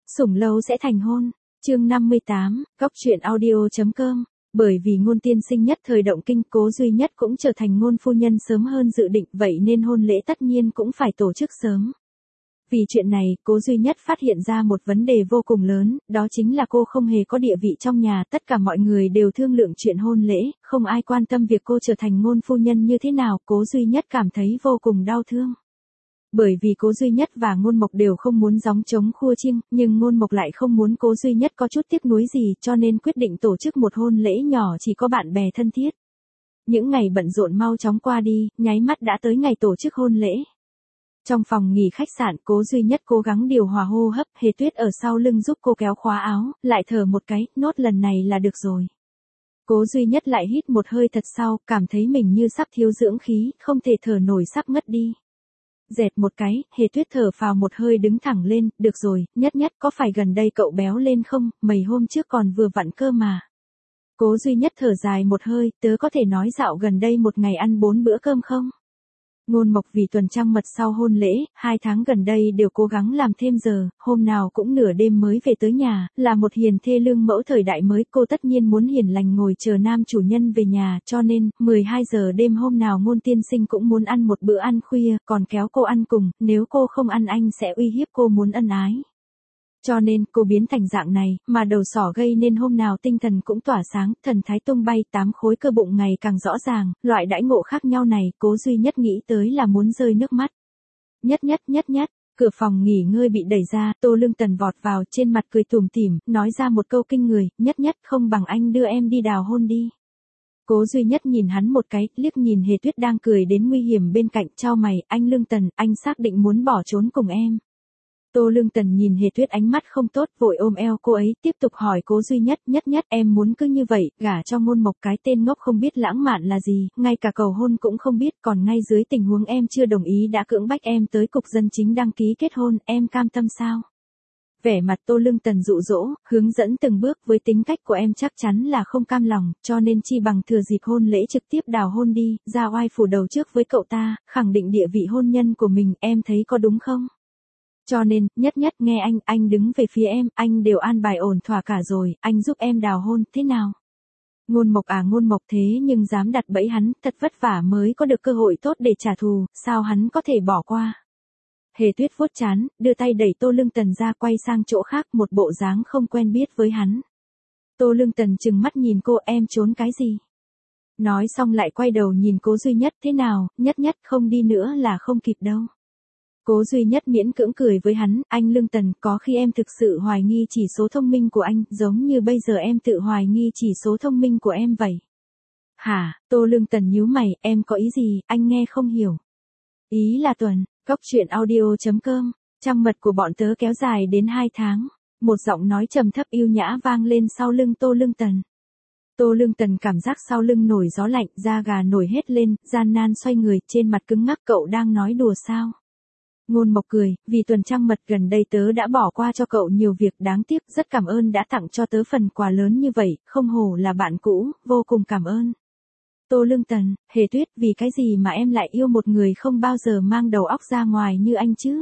Sủng lâu sẽ thành hôn. Chương 58, Góc truyện audio.com. Bởi vì Ngôn tiên sinh nhất thời động kinh, Cố Duy Nhất cũng trở thành Ngôn phu nhân sớm hơn dự định, vậy nên hôn lễ tất nhiên cũng phải tổ chức sớm. Vì chuyện này, Cố Duy Nhất phát hiện ra một vấn đề vô cùng lớn, đó chính là cô không hề có địa vị trong nhà, tất cả mọi người đều thương lượng chuyện hôn lễ, không ai quan tâm việc cô trở thành Ngôn phu nhân như thế nào. Cố Duy Nhất cảm thấy vô cùng đau thương. Bởi vì Cố Duy Nhất và Ngôn Mộc đều không muốn gióng trống khua chiêng, nhưng Ngôn Mộc lại không muốn Cố Duy Nhất có chút tiếc nuối gì, cho nên quyết định tổ chức một hôn lễ nhỏ chỉ có bạn bè thân thiết. Những ngày bận rộn mau chóng qua đi, nháy mắt đã tới ngày tổ chức hôn lễ. Trong phòng nghỉ khách sạn, Cố Duy Nhất cố gắng điều hòa hô hấp, Hề Tuyết ở sau lưng giúp cô kéo khóa áo, lại thở một cái, nốt lần này là được rồi. Cố Duy Nhất lại hít một hơi thật sâu, cảm thấy mình như sắp thiếu dưỡng khí, không thể thở nổi, sắp ngất đi. Dẹt một cái, Hề Tuyết thở phào một hơi đứng thẳng lên, được rồi, Nhất Nhất, có phải gần đây cậu béo lên không, mấy hôm trước còn vừa vặn cơ mà. Cố Duy Nhất thở dài một hơi, tớ có thể nói dạo gần đây một ngày ăn 4 bữa cơm không? Ngôn Mộc vì tuần trăng mật sau hôn lễ, 2 tháng gần đây đều cố gắng làm thêm giờ, hôm nào cũng nửa đêm mới về tới nhà, là một hiền thê lương mẫu thời đại mới, cô tất nhiên muốn hiền lành ngồi chờ nam chủ nhân về nhà, cho nên, 12 giờ đêm hôm nào Ngôn tiên sinh cũng muốn ăn một bữa ăn khuya, còn kéo cô ăn cùng, nếu cô không ăn anh sẽ uy hiếp cô muốn ân ái. Cho nên, cô biến thành dạng này, mà đầu sỏ gây nên hôm nào tinh thần cũng tỏa sáng, thần thái tung bay, 8 khối cơ bụng ngày càng rõ ràng, loại đãi ngộ khác nhau này, Cố Duy Nhất nghĩ tới là muốn rơi nước mắt. Nhất Nhất, cửa phòng nghỉ ngơi bị đẩy ra, Tô Lương Tần vọt vào, trên mặt cười tủm tỉm, nói ra một câu kinh người, Nhất, không bằng anh đưa em đi đào hôn đi. Cố Duy Nhất nhìn hắn một cái, liếc nhìn Hề Tuyết đang cười đến nguy hiểm bên cạnh, chau mày, anh Lương Tần, anh xác định muốn bỏ trốn cùng em. Tô Lương Tần nhìn Hề Tuyết ánh mắt không tốt, vội ôm eo cô ấy, tiếp tục hỏi Cố Duy Nhất, Nhất, em muốn cứ như vậy, gả cho Ngôn Mộc, cái tên ngốc không biết lãng mạn là gì, ngay cả cầu hôn cũng không biết, còn ngay dưới tình huống em chưa đồng ý đã cưỡng bách em tới cục dân chính đăng ký kết hôn, em cam tâm sao? Vẻ mặt Tô Lương Tần dụ dỗ, hướng dẫn từng bước, với tính cách của em chắc chắn là không cam lòng, cho nên chi bằng thừa dịp hôn lễ trực tiếp đào hôn đi, ra oai phủ đầu trước với cậu ta, khẳng định địa vị hôn nhân của mình, em thấy có đúng không? Cho nên, Nhất, nghe anh đứng về phía em, anh đều an bài ổn thỏa cả rồi, anh giúp em đào hôn, thế nào? Ngôn Mộc thế nhưng dám đặt bẫy hắn, thật vất vả mới có được cơ hội tốt để trả thù, sao hắn có thể bỏ qua? Hề Tuyết vuốt trán, đưa tay đẩy Tô Lương Tần ra, quay sang chỗ khác, một bộ dáng không quen biết với hắn. Tô Lương Tần trừng mắt nhìn cô, em trốn cái gì? Nói xong lại quay đầu nhìn Cố Duy Nhất, thế nào, Nhất, không đi nữa là không kịp đâu. Cố Duy Nhất miễn cưỡng cười với hắn, anh Lương Tần, có khi em thực sự hoài nghi chỉ số thông minh của anh, giống như bây giờ em tự hoài nghi chỉ số thông minh của em vậy. Hả? Tô Lương Tần nhíu mày, em có ý gì, anh nghe không hiểu. Ý là tuần, Góc truyện audio.com, trăng mật của bọn tớ kéo dài đến 2 tháng. Một giọng nói trầm thấp yêu nhã vang lên sau lưng Tô Lương Tần. Tô Lương Tần cảm giác sau lưng nổi gió lạnh, da gà nổi hết lên, gian nan xoay người, trên mặt cứng ngắc, cậu đang nói đùa sao? Ngôn Mộc cười, vì tuần trăng mật gần đây tớ đã bỏ qua cho cậu nhiều việc, đáng tiếc, rất cảm ơn đã tặng cho tớ phần quà lớn như vậy, không hổ là bạn cũ, vô cùng cảm ơn. Tô Lương Tần, Hề Tuyết, vì cái gì mà em lại yêu một người không bao giờ mang đầu óc ra ngoài như anh chứ?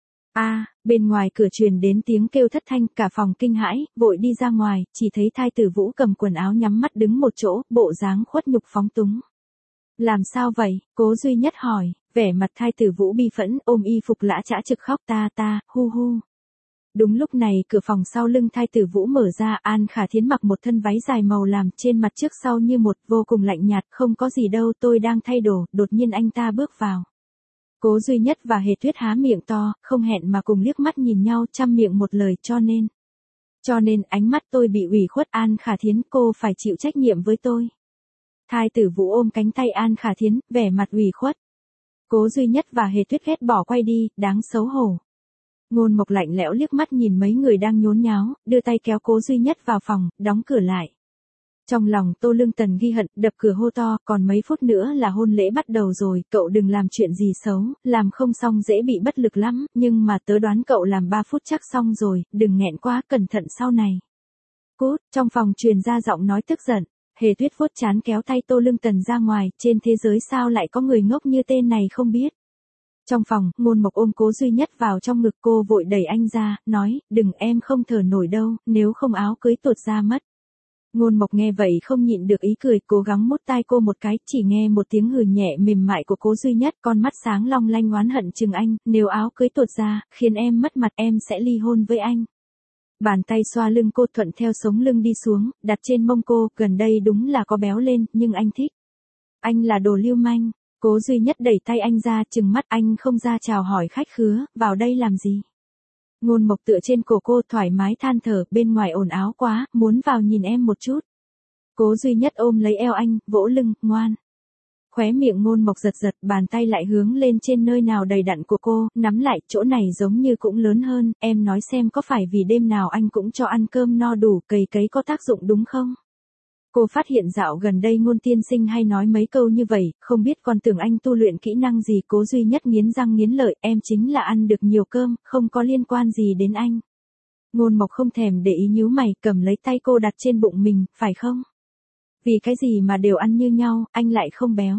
Bên ngoài cửa truyền đến tiếng kêu thất thanh, cả phòng kinh hãi, vội đi ra ngoài, chỉ thấy Thai Tử Vũ cầm quần áo nhắm mắt đứng một chỗ, bộ dáng khuất nhục phóng túng. Làm sao vậy? Cố Duy Nhất hỏi, vẻ mặt Thai Tử Vũ bi phẫn, ôm y phục lã chã trực khóc, ta, hu hu. Đúng lúc này, cửa phòng sau lưng Thai Tử Vũ mở ra, An Khả Thiến mặc một thân váy dài màu làm, trên mặt trước sau như một, vô cùng lạnh nhạt, không có gì đâu, tôi đang thay đồ, đột nhiên anh ta bước vào. Cố Duy Nhất và Hề Tuyết há miệng to, không hẹn mà cùng liếc mắt nhìn nhau, trăm miệng một lời, cho nên ánh mắt tôi bị ủy khuất, An Khả Thiến, cô phải chịu trách nhiệm với tôi. Thai Tử Vũ ôm cánh tay An Khả Thiến, vẻ mặt ủy khuất. Cố Duy Nhất và Hề Tuyết ghét bỏ quay đi, đáng xấu hổ. Ngôn Mộc lạnh lẽo liếc mắt nhìn mấy người đang nhốn nháo, đưa tay kéo Cố Duy Nhất vào phòng, đóng cửa lại. Trong lòng Tô Lương Tần ghi hận, đập cửa hô to, còn mấy phút nữa là hôn lễ bắt đầu rồi, cậu đừng làm chuyện gì xấu, làm không xong dễ bị bất lực lắm, nhưng mà tớ đoán cậu làm 3 phút chắc xong rồi, đừng nghẹn quá, cẩn thận sau này. Cút, trong phòng truyền ra giọng nói tức giận. Hề Tuyết vuốt trán kéo tay Tô Lương Tần ra ngoài, trên thế giới sao lại có người ngốc như tên này không biết. Trong phòng, Ngôn Mộc ôm Cố Duy Nhất vào trong ngực, cô vội đẩy anh ra, nói, đừng, em không thở nổi đâu, nếu không áo cưới tuột ra mất. Ngôn Mộc nghe vậy không nhịn được ý cười, cố gắng mút tai cô một cái, chỉ nghe một tiếng hừ nhẹ mềm mại của Cố Duy Nhất, con mắt sáng long lanh oán hận chừng anh, nếu áo cưới tuột ra, khiến em mất mặt em sẽ ly hôn với anh. Bàn tay xoa lưng cô thuận theo sống lưng đi xuống, đặt trên mông cô, gần đây đúng là có béo lên, nhưng anh thích. Anh là đồ lưu manh. Cố Duy Nhất đẩy tay anh ra, trừng mắt, anh không ra chào hỏi khách khứa, vào đây làm gì? Ngôn Mộc tựa trên cổ cô thoải mái than thở, bên ngoài ồn ào quá, muốn vào nhìn em một chút. Cố Duy Nhất ôm lấy eo anh, vỗ lưng, ngoan. Khóe miệng Ngôn Mộc giật giật, bàn tay lại hướng lên trên nơi nào đầy đặn của cô, nắm lại, chỗ này giống như cũng lớn hơn, em nói xem có phải vì đêm nào anh cũng cho ăn cơm no đủ, cày cấy có tác dụng đúng không? Cô phát hiện dạo gần đây Ngôn tiên sinh hay nói mấy câu như vậy, không biết còn tưởng anh tu luyện kỹ năng gì. Cố Duy Nhất nghiến răng nghiến lợi, em chính là ăn được nhiều cơm, không có liên quan gì đến anh. Ngôn Mộc không thèm để ý, nhíu mày, cầm lấy tay cô đặt trên bụng mình, phải không? Vì cái gì mà đều ăn như nhau, anh lại không béo.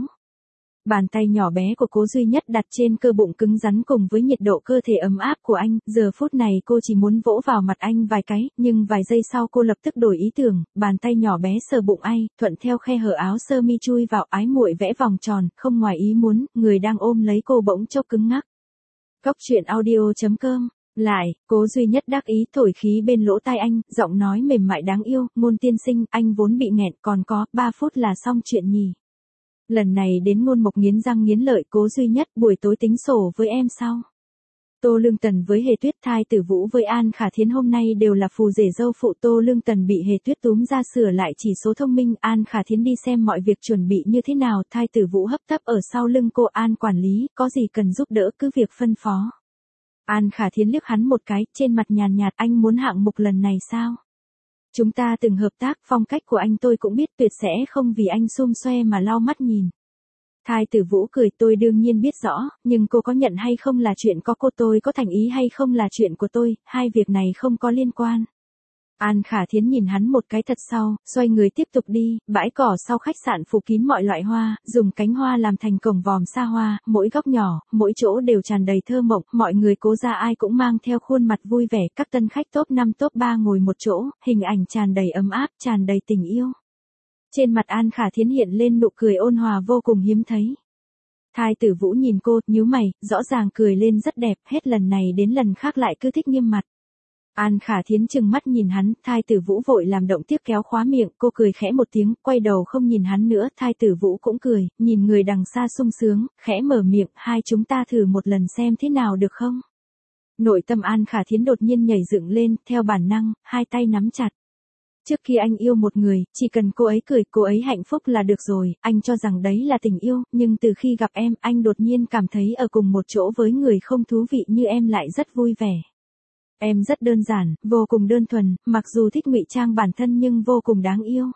Bàn tay nhỏ bé của Cố Duy Nhất đặt trên cơ bụng cứng rắn cùng với nhiệt độ cơ thể ấm áp của anh, giờ phút này cô chỉ muốn vỗ vào mặt anh vài cái, nhưng vài giây sau cô lập tức đổi ý tưởng, bàn tay nhỏ bé sờ bụng anh, thuận theo khe hở áo sơ mi chui vào, ái muội vẽ vòng tròn, không ngoài ý muốn, người đang ôm lấy cô bỗng chốc cứng ngắc. Cóc truyện audio.com. Lại, Cố Duy Nhất đắc ý thổi khí bên lỗ tai anh, giọng nói mềm mại đáng yêu, Ngôn tiên sinh, anh vốn bị nghẹn, còn có 3 phút là xong chuyện nhỉ. Lần này đến Ngôn Mộc nghiến răng nghiến lợi, Cố Duy Nhất, buổi tối tính sổ với em sau. Tô Lương Tần với Hề Tuyết, Thai Tử Vũ với An Khả Thiến hôm nay đều là phù rể dâu phụ. Tô Lương Tần bị Hề Tuyết túm ra sửa lại chỉ số thông minh, An Khả Thiến đi xem mọi việc chuẩn bị như thế nào, Thai Tử Vũ hấp tấp ở sau lưng cô, An quản lý, có gì cần giúp đỡ cứ việc phân phó. An Khả Thiến liếc hắn một cái, trên mặt nhàn nhạt, anh muốn hạng mục lần này sao? Chúng ta từng hợp tác, phong cách của anh tôi cũng biết, tuyệt sẽ không vì anh xum xoe mà lau mắt nhìn. Thai Tử Vũ cười, tôi đương nhiên biết rõ, nhưng cô có nhận hay không là chuyện có cô, tôi có thành ý hay không là chuyện của tôi, hai việc này không có liên quan. An Khả Thiến nhìn hắn một cái thật sau, xoay người tiếp tục đi, bãi cỏ sau khách sạn phủ kín mọi loại hoa, dùng cánh hoa làm thành cổng vòm xa hoa, mỗi góc nhỏ, mỗi chỗ đều tràn đầy thơ mộng, mọi người Cố ra ai cũng mang theo khuôn mặt vui vẻ, các tân khách top 5 top 3 ngồi một chỗ, hình ảnh tràn đầy ấm áp, tràn đầy tình yêu. Trên mặt An Khả Thiến hiện lên nụ cười ôn hòa vô cùng hiếm thấy. Thai Tử Vũ nhìn cô, nhíu mày, rõ ràng cười lên rất đẹp, hết lần này đến lần khác lại cứ thích nghiêm mặt. An Khả Thiến trừng mắt nhìn hắn, Thai Tử Vũ vội làm động tiếp kéo khóa miệng, cô cười khẽ một tiếng, quay đầu không nhìn hắn nữa, Thai Tử Vũ cũng cười, nhìn người đằng xa sung sướng, khẽ mở miệng, hai chúng ta thử một lần xem thế nào được không? Nội tâm An Khả Thiến đột nhiên nhảy dựng lên, theo bản năng, hai tay nắm chặt. Trước khi anh yêu một người, chỉ cần cô ấy cười, cô ấy hạnh phúc là được rồi, anh cho rằng đấy là tình yêu, nhưng từ khi gặp em, anh đột nhiên cảm thấy ở cùng một chỗ với người không thú vị như em lại rất vui vẻ. Em rất đơn giản, vô cùng đơn thuần, mặc dù thích ngụy trang bản thân nhưng vô cùng đáng yêu.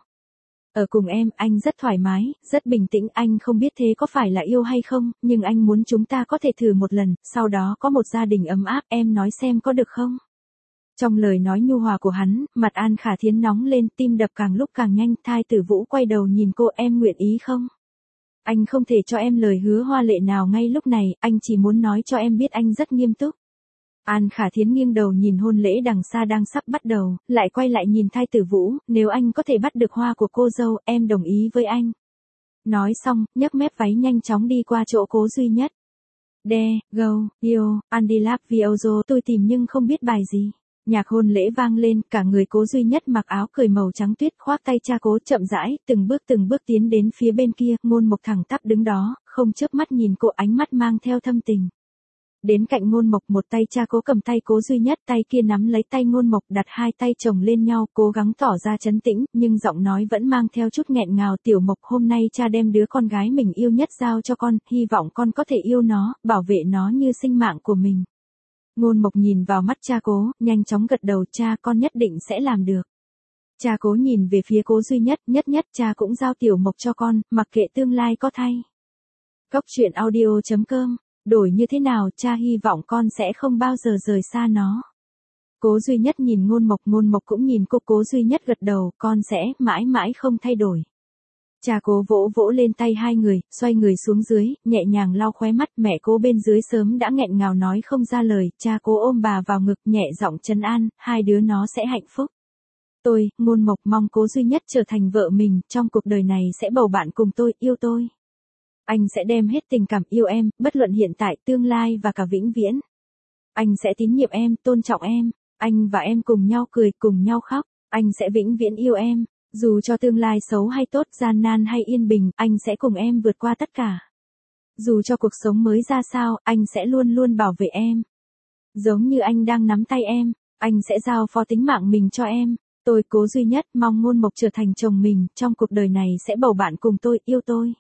Ở cùng em, anh rất thoải mái, rất bình tĩnh, anh không biết thế có phải là yêu hay không, nhưng anh muốn chúng ta có thể thử một lần, sau đó có một gia đình ấm áp, em nói xem có được không? Trong lời nói nhu hòa của hắn, mặt An Khả Thiến nóng lên, tim đập càng lúc càng nhanh, Thai Tử Vũ quay đầu nhìn cô, em nguyện ý không? Anh không thể cho em lời hứa hoa lệ nào ngay lúc này, anh chỉ muốn nói cho em biết anh rất nghiêm túc. An Khả Thiến nghiêng đầu nhìn hôn lễ đằng xa đang sắp bắt đầu, lại quay lại nhìn Thai Tử Vũ, nếu anh có thể bắt được hoa của cô dâu, em đồng ý với anh. Nói xong, nhấc mép váy nhanh chóng đi qua chỗ Cố Duy Nhất. Go, yo, Andy Love Viozo, tôi tìm nhưng không biết bài gì. Nhạc hôn lễ vang lên, cả người Cố Duy Nhất mặc áo cười màu trắng tuyết, khoác tay cha Cố, chậm rãi, từng bước tiến đến phía bên kia, Ngôn Mộc thẳng tắp đứng đó, không chớp mắt nhìn cô, ánh mắt mang theo thâm tình. Đến cạnh Ngôn Mộc, một tay cha Cố cầm tay Cố Duy Nhất, tay kia nắm lấy tay Ngôn Mộc, đặt hai tay chồng lên nhau, cố gắng tỏ ra trấn tĩnh, nhưng giọng nói vẫn mang theo chút nghẹn ngào, Tiểu Mộc, hôm nay cha đem đứa con gái mình yêu nhất giao cho con, hy vọng con có thể yêu nó, bảo vệ nó như sinh mạng của mình. Ngôn Mộc nhìn vào mắt cha Cố, nhanh chóng gật đầu, cha, con nhất định sẽ làm được. Cha Cố nhìn về phía Cố Duy Nhất, nhất cha cũng giao Tiểu Mộc cho con, mặc kệ tương lai có thay. Cóc truyện audio.com. Đổi như thế nào, cha hy vọng con sẽ không bao giờ rời xa nó. Cố Duy Nhất nhìn Ngôn Mộc cũng nhìn cô, Cố Duy Nhất gật đầu, con sẽ mãi mãi không thay đổi. Cha Cố vỗ vỗ lên tay hai người, xoay người xuống dưới, nhẹ nhàng lau khóe mắt. Mẹ Cố bên dưới sớm đã nghẹn ngào nói không ra lời. Cha Cố ôm bà vào ngực, nhẹ giọng trấn an, hai đứa nó sẽ hạnh phúc. Tôi, Ngôn Mộc, mong Cố duy nhất trở thành vợ mình, trong cuộc đời này sẽ bầu bạn cùng tôi, yêu tôi. Anh sẽ đem hết tình cảm yêu em, bất luận hiện tại, tương lai và cả vĩnh viễn. Anh sẽ tín nhiệm em, tôn trọng em. Anh và em cùng nhau cười, cùng nhau khóc. Anh sẽ vĩnh viễn yêu em. Dù cho tương lai xấu hay tốt, gian nan hay yên bình, anh sẽ cùng em vượt qua tất cả. Dù cho cuộc sống mới ra sao, anh sẽ luôn luôn bảo vệ em. Giống như anh đang nắm tay em, anh sẽ giao phó tính mạng mình cho em. Tôi, Cố duy nhất, mong Ngôn Mộc trở thành chồng mình, trong cuộc đời này sẽ bầu bạn cùng tôi, yêu tôi.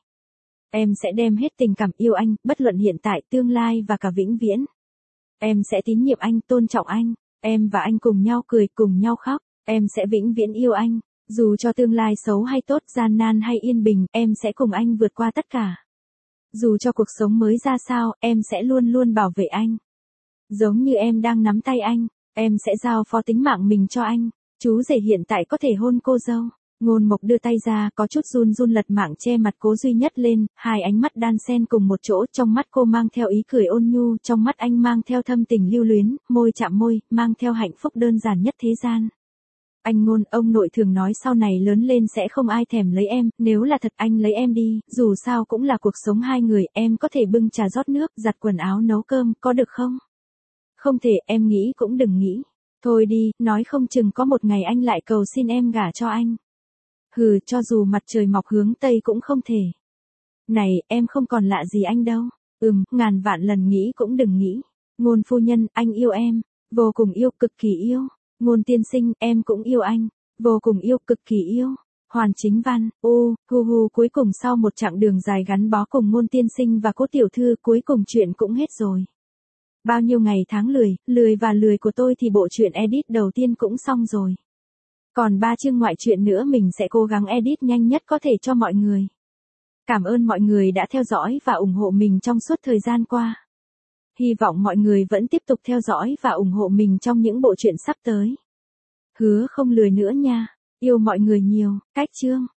Em sẽ đem hết tình cảm yêu anh, bất luận hiện tại, tương lai và cả vĩnh viễn. Em sẽ tín nhiệm anh, tôn trọng anh. Em và anh cùng nhau cười, cùng nhau khóc. Em sẽ vĩnh viễn yêu anh. Dù cho tương lai xấu hay tốt, gian nan hay yên bình, em sẽ cùng anh vượt qua tất cả. Dù cho cuộc sống mới ra sao, em sẽ luôn luôn bảo vệ anh. Giống như em đang nắm tay anh, em sẽ giao phó tính mạng mình cho anh. Chú rể hiện tại có thể hôn cô dâu. Ngôn Mộc đưa tay ra, có chút run run lật mạng che mặt Cố duy nhất lên, hai ánh mắt đan xen cùng một chỗ, trong mắt cô mang theo ý cười ôn nhu, trong mắt anh mang theo thâm tình lưu luyến, môi chạm môi, mang theo hạnh phúc đơn giản nhất thế gian. Anh Ngôn, ông nội thường nói sau này lớn lên sẽ không ai thèm lấy em, nếu là thật anh lấy em đi, dù sao cũng là cuộc sống hai người, em có thể bưng trà rót nước, giặt quần áo nấu cơm, có được không? Không thể, em nghĩ cũng đừng nghĩ. Thôi đi, nói không chừng có một ngày anh lại cầu xin em gả cho anh. Hừ, cho dù mặt trời mọc hướng Tây cũng không thể. Này, em không còn lạ gì anh đâu. Ngàn vạn lần nghĩ cũng đừng nghĩ. Ngôn phu nhân, anh yêu em. Vô cùng yêu, cực kỳ yêu. Ngôn tiên sinh, em cũng yêu anh. Vô cùng yêu, cực kỳ yêu. Hoàn Chính Văn, cuối cùng sau một chặng đường dài gắn bó cùng Ngôn tiên sinh và Cố tiểu thư, cuối cùng chuyện cũng hết rồi. Bao nhiêu ngày tháng lười của tôi thì bộ truyện edit đầu tiên cũng xong rồi. Còn 3 chương ngoại truyện nữa mình sẽ cố gắng edit nhanh nhất có thể cho mọi người. Cảm ơn mọi người đã theo dõi và ủng hộ mình trong suốt thời gian qua. Hy vọng mọi người vẫn tiếp tục theo dõi và ủng hộ mình trong những bộ truyện sắp tới. Hứa không lười nữa nha. Yêu mọi người nhiều. Cách chương.